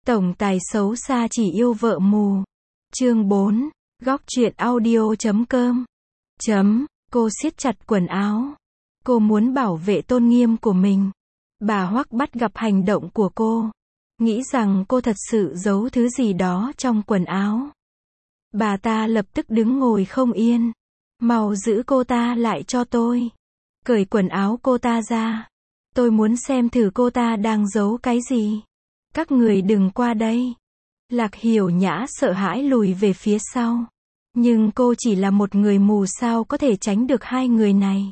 Tổng tài xấu xa chỉ yêu vợ mù. Chương 4. Góc truyện audio.com. Cô siết chặt quần áo. Cô muốn bảo vệ tôn nghiêm của mình. Bà Hoắc bắt gặp hành động của cô. Nghĩ rằng cô thật sự giấu thứ gì đó trong quần áo. Bà ta lập tức đứng ngồi không yên. Mau giữ cô ta lại cho tôi. Cởi quần áo cô ta ra. Tôi muốn xem thử cô ta đang giấu cái gì. Các người đừng qua đây. Lạc Hiểu Nhã sợ hãi lùi về phía sau. Nhưng cô chỉ là một người mù, sao có thể tránh được hai người này.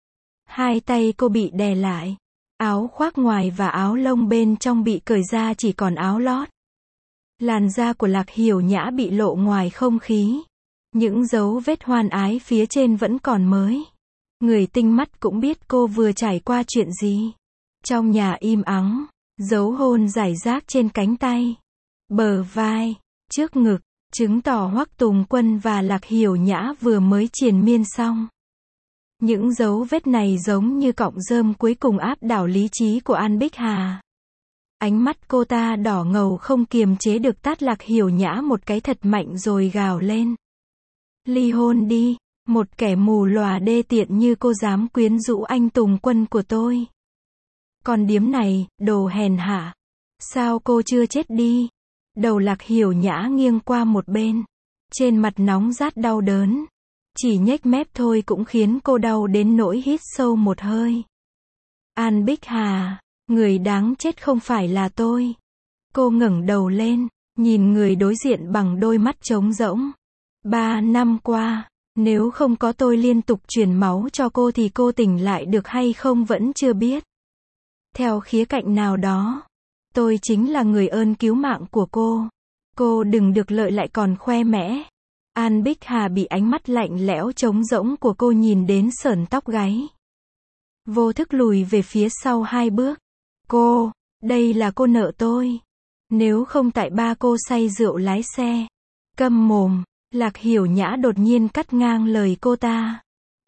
Hai tay cô bị đè lại. Áo khoác ngoài và áo lông bên trong bị cởi ra, chỉ còn áo lót. Làn da của Lạc Hiểu Nhã bị lộ ngoài không khí. Những dấu vết hoan ái phía trên vẫn còn mới. Người tinh mắt cũng biết cô vừa trải qua chuyện gì. Trong nhà im ắng, dấu hôn rải rác trên cánh tay, bờ vai, trước ngực, chứng tỏ Hoắc Tùng Quân và Lạc Hiểu Nhã vừa mới triền miên xong. Những dấu vết này giống như cọng rơm cuối cùng áp đảo lý trí của An Bích Hà. Ánh mắt cô ta đỏ ngầu không kiềm chế được tát Lạc Hiểu Nhã một cái thật mạnh rồi gào lên. Ly hôn đi, một kẻ mù lòa đê tiện như cô dám quyến rũ anh Tùng Quân của tôi. Con điếm này, đồ hèn hạ. Sao cô chưa chết đi? Đầu Lạc Hiểu Nhã nghiêng qua một bên. Trên mặt nóng rát đau đớn. Chỉ nhếch mép thôi cũng khiến cô đau đến nỗi hít sâu một hơi. An Bích Hà, người đáng chết không phải là tôi. Cô ngẩng đầu lên, nhìn người đối diện bằng đôi mắt trống rỗng. 3 năm qua, nếu không có tôi liên tục truyền máu cho cô thì cô tỉnh lại được hay không vẫn chưa biết. Theo khía cạnh nào đó, tôi chính là người ơn cứu mạng của cô. Cô đừng được lợi lại còn khoe mẽ. An Bích Hà bị ánh mắt lạnh lẽo trống rỗng của cô nhìn đến sởn tóc gáy. Vô thức lùi về phía sau 2 bước. Cô, đây là cô nợ tôi. Nếu không tại ba cô say rượu lái xe. Câm mồm, Lạc Hiểu Nhã đột nhiên cắt ngang lời cô ta.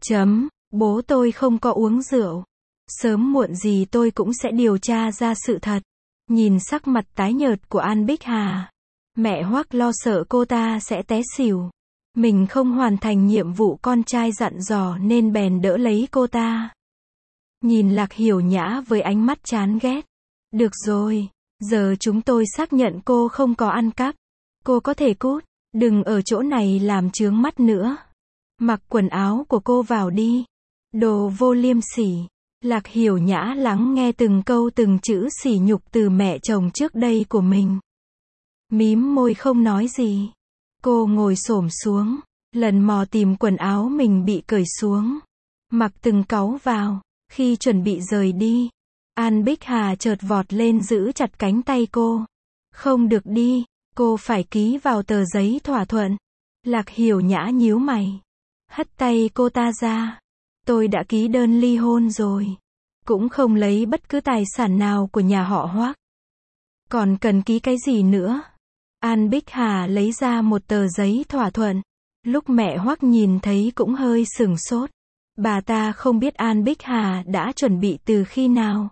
Bố tôi không có uống rượu. Sớm muộn gì tôi cũng sẽ điều tra ra sự thật. Nhìn sắc mặt tái nhợt của An Bích Hà, mẹ Hoắc lo sợ cô ta sẽ té xỉu. Mình không hoàn thành nhiệm vụ con trai dặn dò nên bèn đỡ lấy cô ta. Nhìn Lạc Hiểu Nhã với ánh mắt chán ghét. Được rồi, giờ chúng tôi xác nhận cô không có ăn cắp. Cô có thể cút, đừng ở chỗ này làm chướng mắt nữa. Mặc quần áo của cô vào đi. Đồ vô liêm sỉ. Lạc Hiểu Nhã lắng nghe từng câu từng chữ sỉ nhục từ mẹ chồng trước đây của mình. Mím môi không nói gì. Cô ngồi xổm xuống, lần mò tìm quần áo mình bị cởi xuống. Mặc từng cáu vào. Khi chuẩn bị rời đi, An Bích Hà chợt vọt lên giữ chặt cánh tay cô. Không được đi, cô phải ký vào tờ giấy thỏa thuận. Lạc Hiểu Nhã nhíu mày. Hất tay cô ta ra. Tôi đã ký đơn ly hôn rồi. Cũng không lấy bất cứ tài sản nào của nhà họ Hoắc. Còn cần ký cái gì nữa? An Bích Hà lấy ra một tờ giấy thỏa thuận. Lúc mẹ Hoắc nhìn thấy cũng hơi sửng sốt. Bà ta không biết An Bích Hà đã chuẩn bị từ khi nào.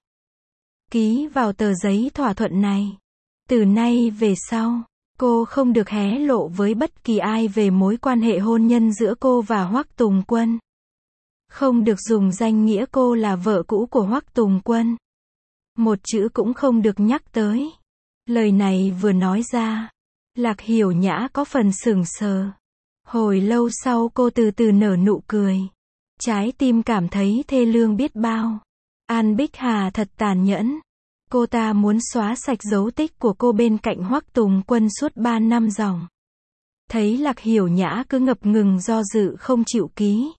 Ký vào tờ giấy thỏa thuận này. Từ nay về sau, cô không được hé lộ với bất kỳ ai về mối quan hệ hôn nhân giữa cô và Hoắc Tùng Quân. Không được dùng danh nghĩa cô là vợ cũ của Hoắc Tùng Quân. Một chữ cũng không được nhắc tới. Lời này vừa nói ra, Lạc Hiểu Nhã có phần sững sờ. Hồi lâu sau cô từ từ nở nụ cười. Trái tim cảm thấy thê lương biết bao. An Bích Hà thật tàn nhẫn. Cô ta muốn xóa sạch dấu tích của cô bên cạnh Hoắc Tùng Quân suốt 3 năm ròng. Thấy Lạc Hiểu Nhã cứ ngập ngừng do dự không chịu ký.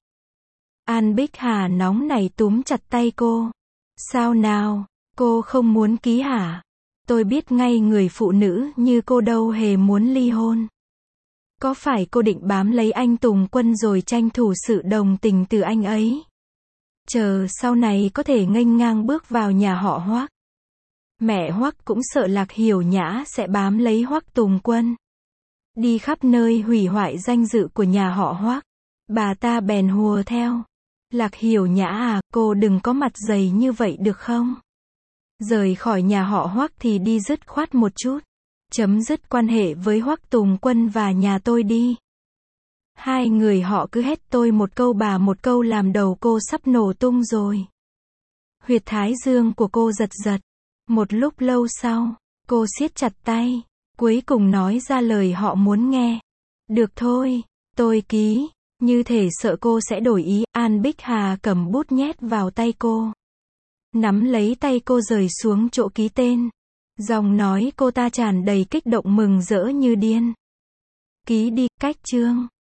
An Bích Hà nóng nảy túm chặt tay cô. Sao nào, cô không muốn ký hả? Tôi biết ngay người phụ nữ như cô đâu hề muốn ly hôn. Có phải cô định bám lấy anh Tùng Quân rồi tranh thủ sự đồng tình từ anh ấy? Chờ sau này có thể nghênh ngang bước vào nhà họ Hoắc. Mẹ Hoắc cũng sợ Lạc Hiểu Nhã sẽ bám lấy Hoắc Tùng Quân. Đi khắp nơi hủy hoại danh dự của nhà họ Hoắc. Bà ta bèn hùa theo. Lạc Hiểu Nhã à, cô đừng có mặt dày như vậy được không? Rời khỏi nhà họ Hoắc thì đi dứt khoát một chút. Chấm dứt quan hệ với Hoắc Tùng Quân và nhà tôi đi. Hai người họ cứ hét tôi một câu bà một câu làm đầu cô sắp nổ tung rồi. Huyệt thái dương của cô giật giật. Một lúc lâu sau, cô siết chặt tay, cuối cùng nói ra lời họ muốn nghe. Được thôi, tôi ký, như thể sợ cô sẽ đổi ý. An Bích Hà cầm bút nhét vào tay cô. Nắm lấy tay cô rời xuống chỗ ký tên. Giọng nói cô ta tràn đầy kích động mừng rỡ như điên. Ký đi, cách chương.